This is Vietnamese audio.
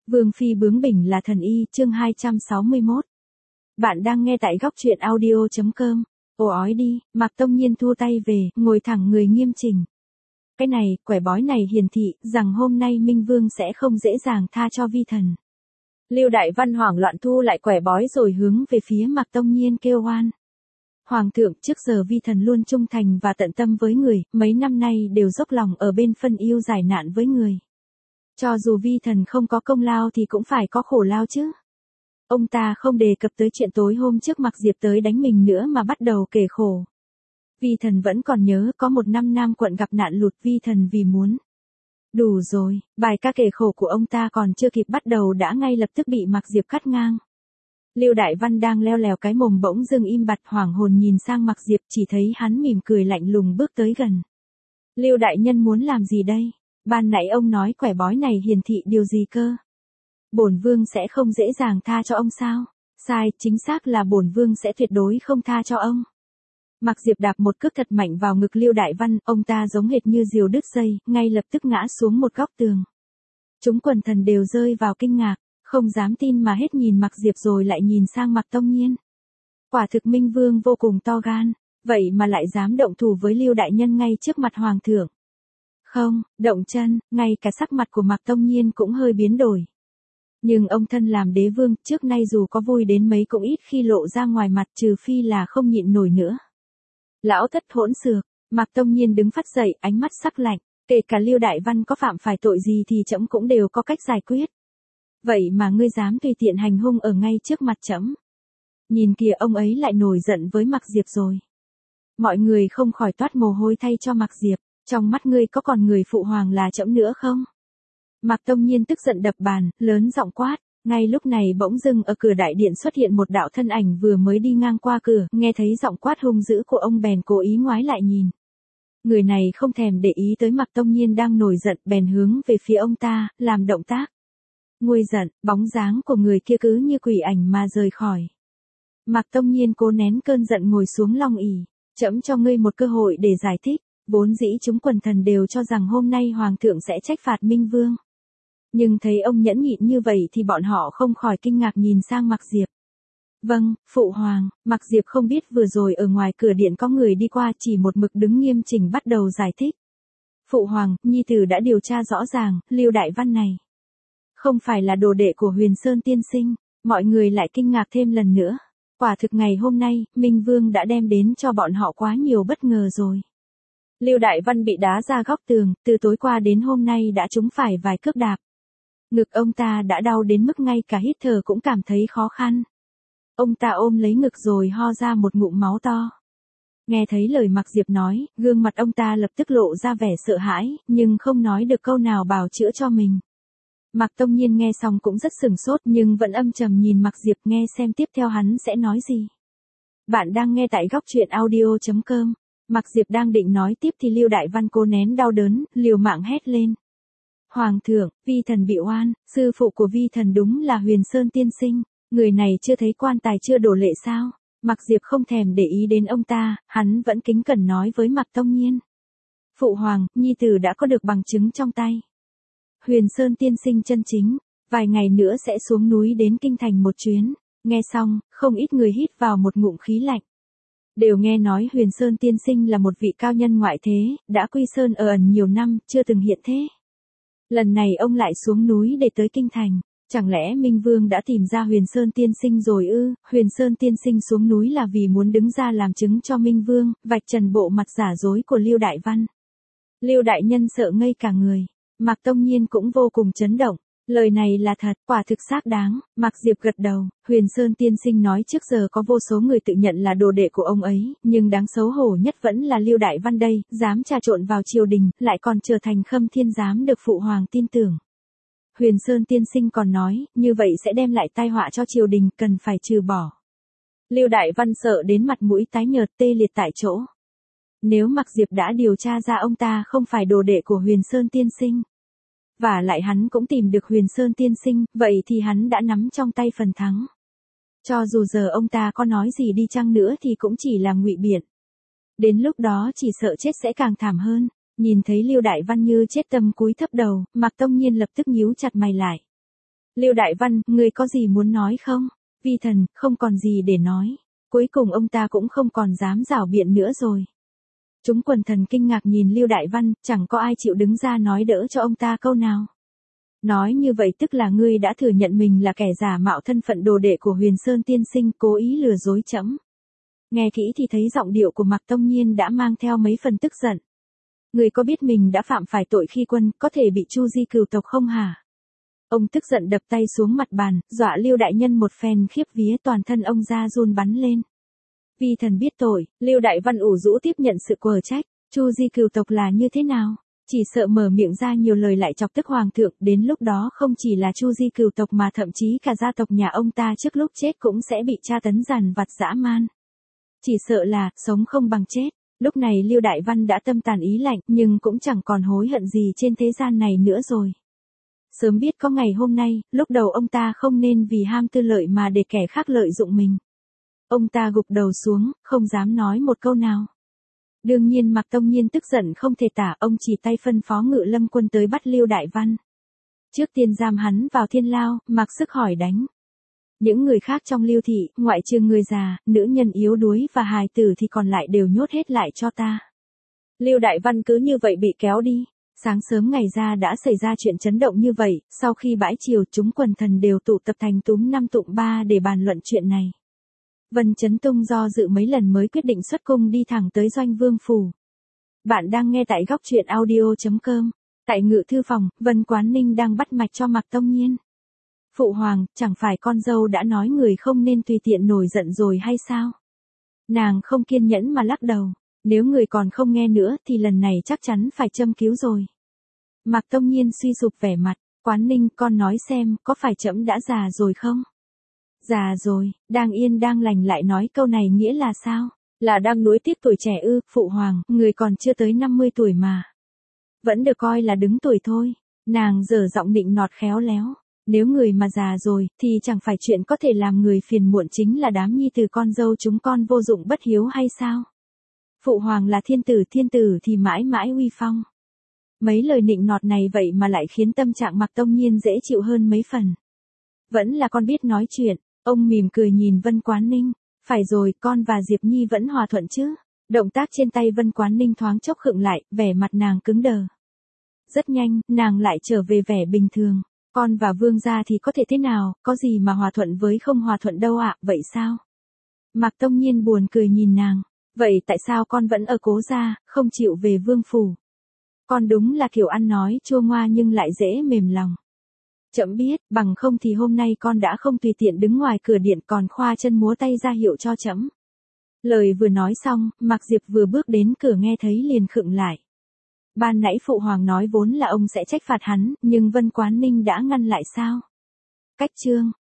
Vương phi bướng bỉnh là thần y, chương 261. Bạn đang nghe tại góc truyện audio.com. Ồ ói đi, Mạc Tông Nhiên thu tay về, ngồi thẳng người nghiêm chỉnh. Cái này, quẻ bói này hiển thị, rằng hôm nay Minh Vương sẽ không dễ dàng tha cho vi thần. Lưu Đại Văn hoảng loạn thu lại quẻ bói rồi hướng về phía Mạc Tông Nhiên kêu oan. Hoàng thượng, trước giờ vi thần luôn trung thành và tận tâm với người, mấy năm nay đều dốc lòng ở bên phân yêu giải nạn với người. Cho dù vi thần không có công lao thì cũng phải có khổ lao chứ. Ông ta không đề cập tới chuyện tối hôm trước Mạc Diệp tới đánh mình nữa mà bắt đầu kể khổ. Vi thần vẫn còn nhớ có một năm Nam quận gặp nạn lụt, vi thần vì muốn. Đủ rồi, bài ca kể khổ của ông ta còn chưa kịp bắt đầu đã ngay lập tức bị Mạc Diệp cắt ngang. Lưu Đại Văn đang leo lèo cái mồm bỗng dưng im bặt, hoảng hồn nhìn sang Mạc Diệp, chỉ thấy hắn mỉm cười lạnh lùng bước tới gần. Lưu đại nhân muốn làm gì đây? Ban nãy ông nói quẻ bói này hiển thị điều gì cơ? Bổn vương sẽ không dễ dàng tha cho ông sao? Sai, chính xác là bổn vương sẽ tuyệt đối không tha cho ông. Mạc Diệp đạp một cước thật mạnh vào ngực Lưu Đại Văn, ông ta giống hệt như diều đứt dây, ngay lập tức ngã xuống một góc tường. Chúng quần thần đều rơi vào kinh ngạc, không dám tin mà hết nhìn Mạc Diệp rồi lại nhìn sang Mạc Tông Nhiên. Quả thực Minh Vương vô cùng to gan, vậy mà lại dám động thủ với Lưu đại nhân ngay trước mặt hoàng thượng. Không, động chân, ngay cả sắc mặt của Mạc Tông Nhiên cũng hơi biến đổi. Nhưng ông thân làm đế vương, trước nay dù có vui đến mấy cũng ít khi lộ ra ngoài mặt, trừ phi là không nhịn nổi nữa. Lão thất hỗn xược, Mạc Tông Nhiên đứng phắt dậy, ánh mắt sắc lạnh, kể cả Lưu Đại Văn có phạm phải tội gì thì trẫm cũng đều có cách giải quyết. Vậy mà ngươi dám tùy tiện hành hung ở ngay trước mặt trẫm. Nhìn kìa, ông ấy lại nổi giận với Mạc Diệp rồi. Mọi người không khỏi toát mồ hôi thay cho Mạc Diệp, trong mắt ngươi có còn người phụ hoàng là trẫm nữa không? Mạc Tông Nhiên tức giận đập bàn, lớn giọng quát. Ngay lúc này bỗng dưng ở cửa đại điện xuất hiện một đạo thân ảnh vừa mới đi ngang qua cửa, nghe thấy giọng quát hung dữ của ông bèn cố ý ngoái lại nhìn. Người này không thèm để ý tới Mạc Tông Nhiên đang nổi giận, bèn hướng về phía ông ta, làm động tác. Nguôi giận, bóng dáng của người kia cứ như quỷ ảnh mà rời khỏi. Mạc Tông Nhiên cố nén cơn giận ngồi xuống long ỷ, trẫm cho ngươi một cơ hội để giải thích. Vốn dĩ chúng quần thần đều cho rằng hôm nay hoàng thượng sẽ trách phạt Minh Vương. Nhưng thấy ông nhẫn nhịn như vậy thì bọn họ không khỏi kinh ngạc nhìn sang Mạc Diệp. Vâng, phụ hoàng. Mạc Diệp không biết vừa rồi ở ngoài cửa điện có người đi qua, chỉ một mực đứng nghiêm chỉnh bắt đầu giải thích. Phụ hoàng, nhi tử đã điều tra rõ ràng, Lưu Đại Văn này không phải là đồ đệ của Huyền Sơn tiên sinh. Mọi người lại kinh ngạc thêm lần nữa. Quả thực ngày hôm nay, Minh Vương đã đem đến cho bọn họ quá nhiều bất ngờ rồi. Lưu Đại Văn bị đá ra góc tường, từ tối qua đến hôm nay đã trúng phải vài cước đạp. Ngực ông ta đã đau đến mức ngay cả hít thở cũng cảm thấy khó khăn. Ông ta ôm lấy ngực rồi ho ra một ngụm máu to. Nghe thấy lời Mạc Diệp nói, gương mặt ông ta lập tức lộ ra vẻ sợ hãi, nhưng không nói được câu nào bào chữa cho mình. Mạc Tông Nhiên nghe xong cũng rất sửng sốt nhưng vẫn âm trầm nhìn Mạc Diệp, nghe xem tiếp theo hắn sẽ nói gì. Bạn đang nghe tại góc truyện audio.com. Mạc Diệp đang định nói tiếp thì Lưu Đại Văn cố nén đau đớn, liều mạng hét lên. Hoàng thượng, vi thần bị oan, sư phụ của vi thần đúng là Huyền Sơn tiên sinh, người này chưa thấy quan tài chưa đổ lệ sao? Mạc Diệp không thèm để ý đến ông ta, hắn vẫn kính cẩn nói với Mạc Tông Nhiên. Phụ hoàng, nhi tử đã có được bằng chứng trong tay. Huyền Sơn tiên sinh chân chính, vài ngày nữa sẽ xuống núi đến kinh thành một chuyến. Nghe xong, không ít người hít vào một ngụm khí lạnh. Đều nghe nói Huyền Sơn tiên sinh là một vị cao nhân ngoại thế, đã quy sơn ở ẩn nhiều năm, chưa từng hiện thế. Lần này ông lại xuống núi để tới kinh thành, chẳng lẽ Minh Vương đã tìm ra Huyền Sơn tiên sinh rồi ư? Huyền Sơn tiên sinh xuống núi là vì muốn đứng ra làm chứng cho Minh Vương, vạch trần bộ mặt giả dối của Lưu Đại Văn. Lưu đại nhân sợ ngây cả người, Mạc Tông Nhiên cũng vô cùng chấn động. Lời này là thật, quả thực xác đáng. Mạc Diệp gật đầu, Huyền Sơn tiên sinh nói trước giờ có vô số người tự nhận là đồ đệ của ông ấy, nhưng đáng xấu hổ nhất vẫn là Lưu Đại Văn đây, dám trà trộn vào triều đình, lại còn trở thành Khâm Thiên Giám được phụ hoàng tin tưởng. Huyền Sơn tiên sinh còn nói, như vậy sẽ đem lại tai họa cho triều đình, cần phải trừ bỏ. Lưu Đại Văn sợ đến mặt mũi tái nhợt, tê liệt tại chỗ. Nếu Mạc Diệp đã điều tra ra ông ta không phải đồ đệ của Huyền Sơn tiên sinh, và lại hắn cũng tìm được Huyền Sơn tiên sinh, vậy thì hắn đã nắm trong tay phần thắng. Cho dù giờ ông ta có nói gì đi chăng nữa thì cũng chỉ là ngụy biện. Đến lúc đó chỉ sợ chết sẽ càng thảm hơn. Nhìn thấy Lưu Đại Văn như chết tâm cúi thấp đầu, Mạc Tông Nhiên lập tức nhíu chặt mày lại. Lưu Đại Văn, ngươi có gì muốn nói không? Vi Thần, không còn gì để nói. Cuối cùng ông ta cũng không còn dám rảo biện nữa rồi. Chúng quần thần kinh ngạc nhìn Lưu Đại Văn, chẳng có ai chịu đứng ra nói đỡ cho ông ta câu nào. Nói như vậy tức là ngươi đã thừa nhận mình là kẻ giả mạo thân phận đồ đệ của Huyền Sơn tiên sinh, cố ý lừa dối trẫm. Nghe kỹ thì thấy giọng điệu của Mạc Tông Nhiên đã mang theo mấy phần tức giận. Ngươi có biết mình đã phạm phải tội khi quân, có thể bị chu di cửu tộc không hả? Ông tức giận đập tay xuống mặt bàn, dọa Lưu đại nhân một phen khiếp vía, toàn thân ông ra run bắn lên. Vi thần biết tội, Lưu Đại Văn ủ rũ tiếp nhận sự quở trách. Chu di cửu tộc là như thế nào? Chỉ sợ mở miệng ra nhiều lời lại chọc tức hoàng thượng, đến lúc đó không chỉ là Chu di cửu tộc mà thậm chí cả gia tộc nhà ông ta trước lúc chết cũng sẽ bị tra tấn dằn vặt dã man. Chỉ sợ là, sống không bằng chết. Lúc này Lưu Đại Văn đã tâm tàn ý lạnh, nhưng cũng chẳng còn hối hận gì trên thế gian này nữa rồi. Sớm biết có ngày hôm nay, lúc đầu ông ta không nên vì ham tư lợi mà để kẻ khác lợi dụng mình. Ông ta gục đầu xuống, không dám nói một câu nào. Đương nhiên Mạc Tông Nhiên tức giận không thể tả, ông chỉ tay phân phó Ngự Lâm quân tới bắt Lưu Đại Văn. Trước tiên giam hắn vào thiên lao, mặc sức hỏi đánh. Những người khác trong Lưu thị, ngoại trừ người già, nữ nhân yếu đuối và hài tử thì còn lại đều nhốt hết lại cho ta. Lưu Đại Văn cứ như vậy bị kéo đi. Sáng sớm ngày ra đã xảy ra chuyện chấn động như vậy, sau khi bãi chiều chúng quần thần đều tụ tập thành túm 5 tụng 3 để bàn luận chuyện này. Vân Chấn Tung do dự mấy lần mới quyết định xuất cung đi thẳng tới Doanh Vương phủ. Bạn đang nghe tại góc truyện audio.com. Tại Ngự thư phòng, Vân Quán Ninh đang bắt mạch cho Mạc Tông Nhiên. Phụ hoàng, chẳng phải con dâu đã nói người không nên tùy tiện nổi giận rồi hay sao? Nàng không kiên nhẫn mà lắc đầu. Nếu người còn không nghe nữa thì lần này chắc chắn phải châm cứu rồi. Mạc Tông Nhiên suy sụp vẻ mặt. Quán Ninh, con nói xem, có phải trẫm đã già rồi không? Già rồi, đang yên đang lành lại nói câu này nghĩa là sao? Là đang nuối tiếc tuổi trẻ ư? Phụ hoàng, người còn chưa tới 50 tuổi mà. Vẫn được coi là đứng tuổi thôi. Nàng dở giọng nịnh nọt khéo léo. Nếu người mà già rồi, thì chẳng phải chuyện có thể làm người phiền muộn chính là đám nhi tử con dâu chúng con vô dụng bất hiếu hay sao? Phụ hoàng là thiên tử thì mãi mãi uy phong. Mấy lời nịnh nọt này vậy mà lại khiến tâm trạng Mạc Tông Nhiên dễ chịu hơn mấy phần. Vẫn là con biết nói chuyện, ông mỉm cười nhìn Vân Quán Ninh. Phải rồi, con và Diệp Nhi vẫn hòa thuận chứ? Động tác trên tay Vân Quán Ninh thoáng chốc khựng lại, vẻ mặt nàng cứng đờ. Rất nhanh, nàng lại trở về vẻ bình thường. Con và Vương gia thì có thể thế nào, có gì mà hòa thuận với không hòa thuận đâu ạ, vậy sao? Mạc Tông Nhiên buồn cười nhìn nàng. Vậy tại sao con vẫn ở Cố gia, không chịu về Vương phủ? Con đúng là kiểu ăn nói chua ngoa nhưng lại dễ mềm lòng. Trẫm biết, bằng không thì hôm nay con đã không tùy tiện đứng ngoài cửa điện còn khoa chân múa tay ra hiệu cho trẫm. Lời vừa nói xong, Mạc Diệp vừa bước đến cửa nghe thấy liền khựng lại. Ban nãy phụ hoàng nói vốn là ông sẽ trách phạt hắn, nhưng Vân Quán Ninh đã ngăn lại sao? Cách chương